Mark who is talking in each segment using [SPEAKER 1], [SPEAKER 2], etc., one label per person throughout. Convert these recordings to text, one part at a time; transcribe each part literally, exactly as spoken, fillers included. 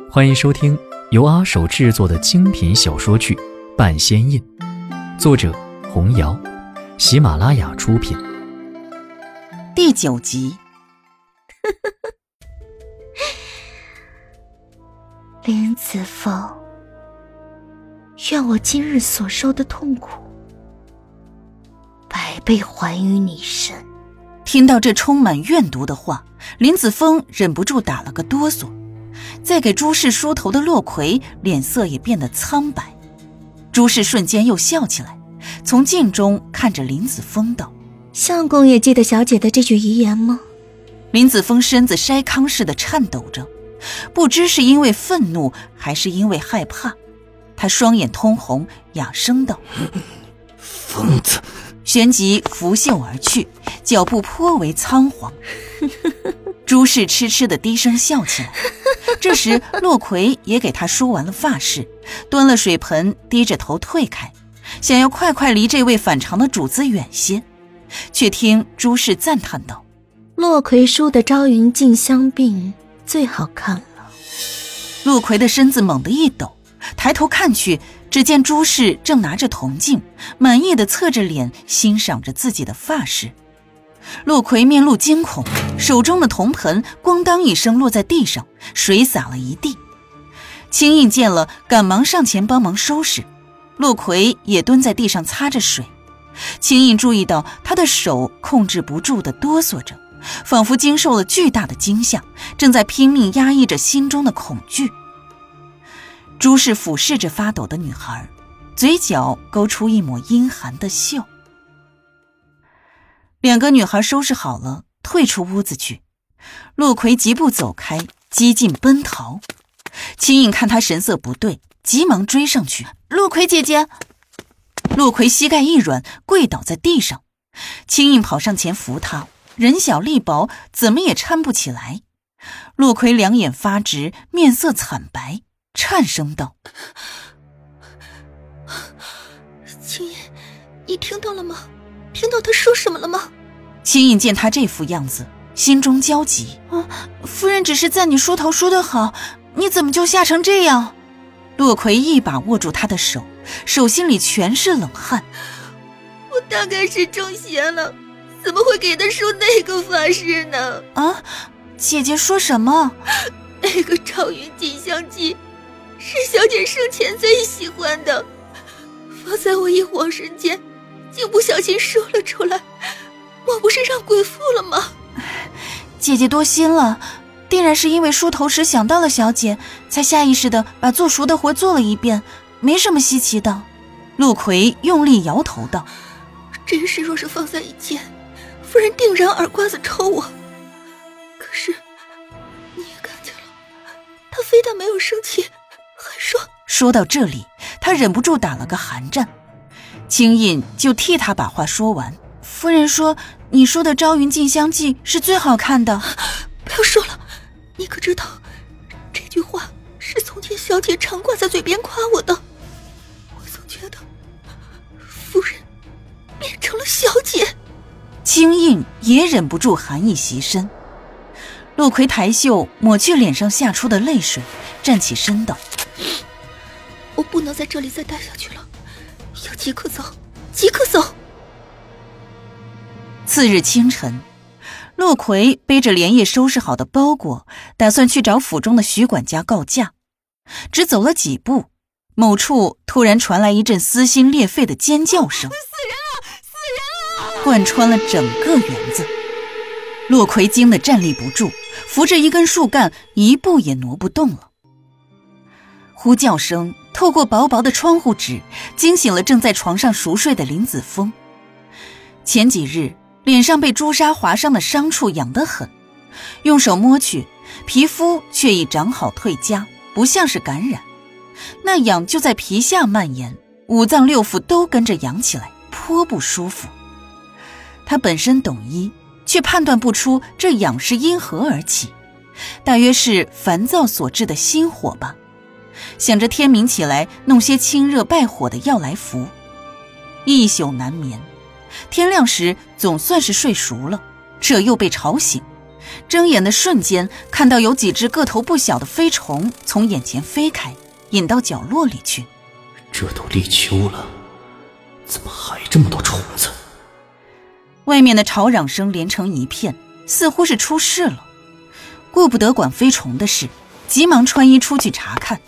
[SPEAKER 1] 欢迎收听由阿手制作的精品小说剧《半仙印》，作者红瑶，喜马拉雅出品。
[SPEAKER 2] 第九集。
[SPEAKER 3] 林子凤，愿我今日所受的痛苦百倍还于你身。
[SPEAKER 2] 听到这充满怨毒的话，林子峰忍不住打了个哆嗦。在给朱氏梳头的洛魁脸色也变得苍白。朱氏瞬间又笑起来，从镜中看着林子峰道：
[SPEAKER 3] 相公也记得小姐的这句遗言吗？
[SPEAKER 2] 林子峰身子筛糠似的颤抖着，不知是因为愤怒还是因为害怕，他双眼通红，哑声道：
[SPEAKER 4] 疯子。
[SPEAKER 2] 旋即拂袖而去，脚步颇为仓皇。朱氏痴痴地低声笑起来。这时洛魁也给他梳完了发饰，端了水盆，低着头退开，想要快快离这位反常的主子远些，却听朱氏赞叹道：
[SPEAKER 3] 洛魁梳的朝云镜香鬓最好看了。
[SPEAKER 2] 洛魁的身子猛地一抖，抬头看去，只见朱氏正拿着铜镜，满意地侧着脸欣赏着自己的发饰。洛魁面露惊恐，手中的铜盆咣当一声落在地上，水洒了一地。青印见了，赶忙上前帮忙收拾，洛魁也蹲在地上擦着水。青印注意到他的手控制不住地哆嗦着，仿佛经受了巨大的惊吓，正在拼命压抑着心中的恐惧。朱氏俯视着发抖的女孩，嘴角勾出一抹阴寒的笑。两个女孩收拾好了，退出屋子去。洛魁疾步走开，激进奔逃。青印看他神色不对，急忙追上去：洛魁姐姐！洛魁膝盖一软，跪倒在地上。青印跑上前扶他，人小力薄，怎么也搀不起来。洛魁两眼发直，面色惨白，颤声道：
[SPEAKER 3] 青印，你听到了吗？听到他说什么了吗？
[SPEAKER 2] 青印见他这副样子，心中焦急。啊，夫人只是在你梳头梳得好，你怎么就吓成这样？洛魁一把握住他的手，手心里全是冷汗。
[SPEAKER 3] 我大概是中邪了，怎么会给他梳那个发饰呢？
[SPEAKER 2] 啊，姐姐说什么？
[SPEAKER 3] 那个朝云锦香剂是小姐生前最喜欢的，放在我一晃神间，竟不小心说了出来，我不是让鬼附了吗？
[SPEAKER 2] 姐姐多心了，定然是因为梳头时想到了小姐，才下意识的把做熟的活做了一遍，没什么稀奇的。陆魁用力摇头道：
[SPEAKER 3] 真是若是放在以前，夫人定然耳刮子抽我。可是你也看见了，他非但没有生气，还说……
[SPEAKER 2] 说到这里，他忍不住打了个寒战。青印就替他把话说完。夫人说你说的朝云镜香剂是最好看的。
[SPEAKER 3] 不要说了，你可知道这句话是从前小姐常挂在嘴边夸我的。我总觉得夫人变成了小姐。
[SPEAKER 2] 青印也忍不住寒意袭身。陆魁抬袖抹去脸上下出的泪水，站起身道：
[SPEAKER 3] 我不能在这里再待下去了，要即刻走，即刻走。
[SPEAKER 2] 次日清晨，洛魁背着连夜收拾好的包裹，打算去找府中的徐管家告假。只走了几步，某处突然传来一阵撕心裂肺的尖叫声，
[SPEAKER 3] 死人了，死人了！
[SPEAKER 2] 贯穿了整个园子。洛魁惊得站立不住，扶着一根树干，一步也挪不动了。呼叫声透过薄薄的窗户纸，惊醒了正在床上熟睡的林子峰。前几日脸上被朱砂划伤的伤处痒得很，用手摸去，皮肤却已长好退痂，不像是感染。那痒就在皮下蔓延，五脏六腑都跟着痒起来，颇不舒服。他本身懂医，却判断不出这痒是因何而起，大约是烦躁所致的心火吧。想着天明起来弄些清热败火的药来服，一宿难眠。天亮时总算是睡熟了，这又被吵醒， 睁眼的瞬间，看到有几只个头不小的飞虫从眼前飞开，引到角落里去。
[SPEAKER 4] 这都立秋了，怎么还这么多虫子？
[SPEAKER 2] 外面的吵嚷声连成一片，似乎是出事了。顾不得管飞虫的事，急忙穿衣出去查看。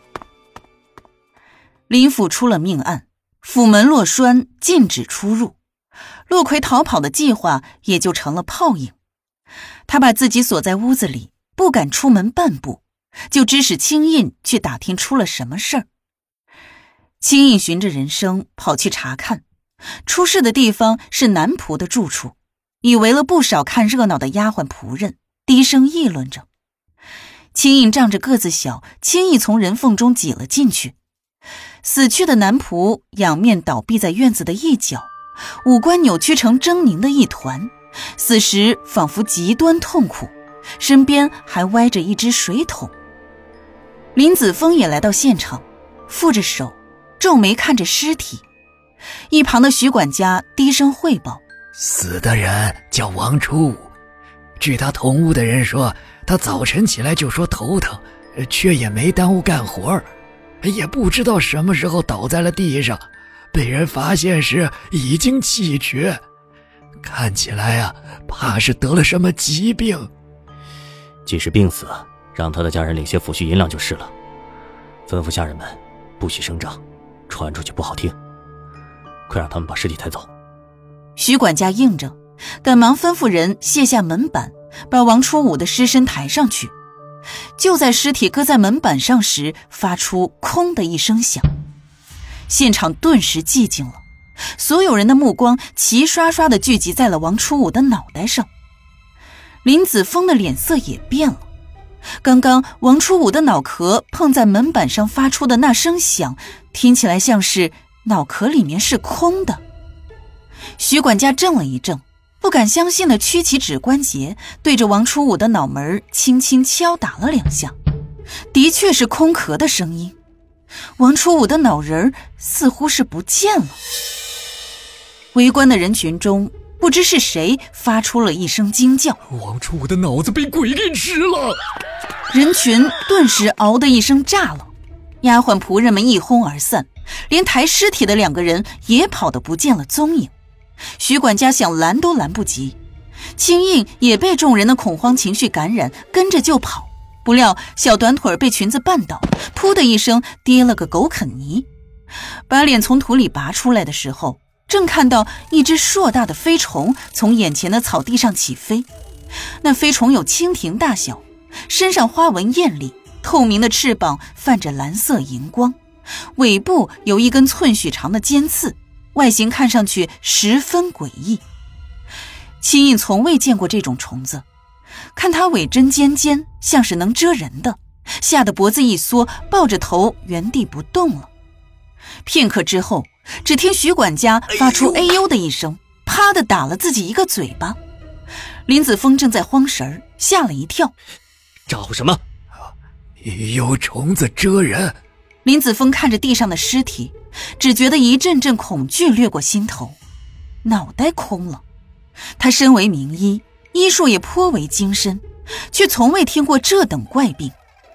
[SPEAKER 2] 林府出了命案，府门落栓，禁止出入。洛奎逃跑的计划也就成了泡影。他把自己锁在屋子里，不敢出门半步，就指使青印去打听出了什么事儿。青印循着人声跑去查看，出事的地方是男仆的住处，以围了不少看热闹的丫鬟仆人，低声议论着。青印仗着个子小，轻易从人缝中挤了进去。死去的男仆仰面倒闭在院子的一角，五官扭曲成狰狞的一团，死时仿佛极端痛苦，身边还歪着一只水桶。林子峰也来到现场，负着手，皱眉看着尸体。一旁的徐管家低声汇报：
[SPEAKER 5] 死的人叫王初武，据他同屋的人说，他早晨起来就说头疼，却也没耽误干活，也不知道什么时候倒在了地上，被人发现时已经气绝，看起来啊，怕是得了什么疾病。
[SPEAKER 4] 既是病死，让他的家人领些抚恤银两就是了。吩咐下人们不许声张，传出去不好听，快让他们把尸体抬走。
[SPEAKER 2] 徐管家应着，赶忙吩咐人卸下门板，把王初武的尸身抬上去。就在尸体搁在门板上时，发出空的一声响，现场顿时寂静了，所有人的目光齐刷刷地聚集在了王初武的脑袋上。林子峰的脸色也变了，刚刚王初武的脑壳碰在门板上发出的那声响，听起来像是脑壳里面是空的。徐管家怔了一怔，不敢相信地屈起指关节，对着王初武的脑门轻轻敲打了两下，的确是空壳的声音。王初武的脑仁似乎是不见了。围观的人群中，不知是谁发出了一声惊叫：
[SPEAKER 5] 王初武的脑子被鬼给吃了！
[SPEAKER 2] 人群顿时嗷的一声炸了，丫鬟仆人们一哄而散，连抬尸体的两个人也跑得不见了踪影。徐管家想拦都拦不及，青印也被众人的恐慌情绪感染，跟着就跑。不料小短腿被裙子绊倒，噗的一声跌了个狗啃泥。把脸从土里拔出来的时候，正看到一只硕大的飞虫从眼前的草地上起飞。那飞虫有蜻蜓大小，身上花纹艳丽，透明的翅膀泛着蓝色荧光，尾部有一根寸许长的尖刺，外形看上去十分诡异。青印从未见过这种虫子，看它尾针尖尖，像是能蛰人的，吓得脖子一缩，抱着头原地不动了。片刻之后，只听徐管家发出哎呦的一声，啪地打了自己一个嘴巴。林子峰正在慌神，吓了一跳。
[SPEAKER 4] 招呼什么？
[SPEAKER 5] 有虫子蛰人。
[SPEAKER 2] 林子峰看着地上的尸体，只觉得一阵阵恐惧掠过心头，脑袋空了。他身为名医，医术也颇为精深，却从未听过这等怪病。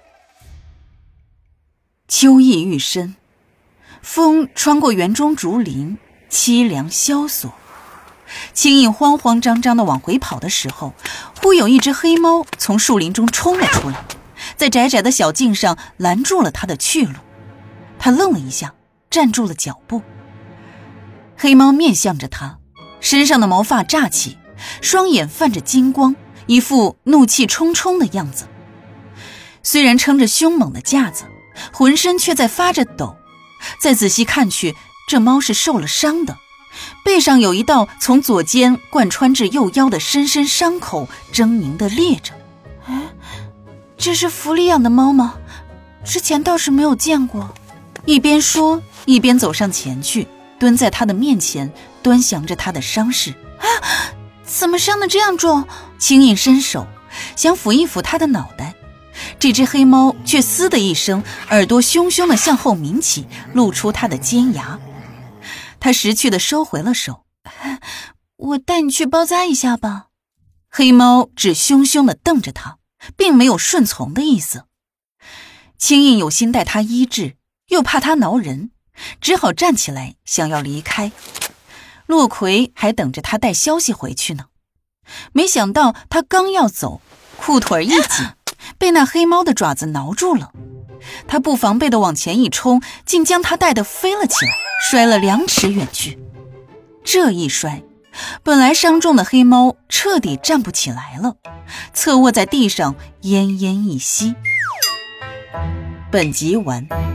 [SPEAKER 2] 秋意愈深，风穿过园中竹林，凄凉萧索。青印慌慌张张地往回跑的时候，忽有一只黑猫从树林中冲了出来，在窄窄的小径上拦住了他的去路。他愣了一下，站住了脚步。黑猫面向着他，身上的毛发炸起，双眼泛着金光，一副怒气冲冲的样子。虽然撑着凶猛的架子，浑身却在发着抖。再仔细看去，这猫是受了伤的，背上有一道从左肩贯穿至右腰的深深伤口，狰狞地裂着。哎，这是府里养的猫吗？之前倒是没有见过。一边说，一边走上前去，蹲在他的面前，端详着他的伤势。啊，怎么伤得这样重？青印伸手想抚一抚他的脑袋，这只黑猫却嘶的一声，耳朵凶凶地向后抿起，露出他的尖牙。他识趣地收回了手。我带你去包扎一下吧。 黑猫只凶凶地瞪着他，并没有顺从的意思。青印有心带他医治，又怕他挠人，只好站起来想要离开。洛魁还等着他带消息回去呢，没想到他刚要走，裤腿一紧，被那黑猫的爪子挠住了。他不防备地往前一冲，竟将他带得飞了起来，摔了两尺远去。这一摔，本来伤重的黑猫彻底站不起来了，侧卧在地上奄奄一息。本集完。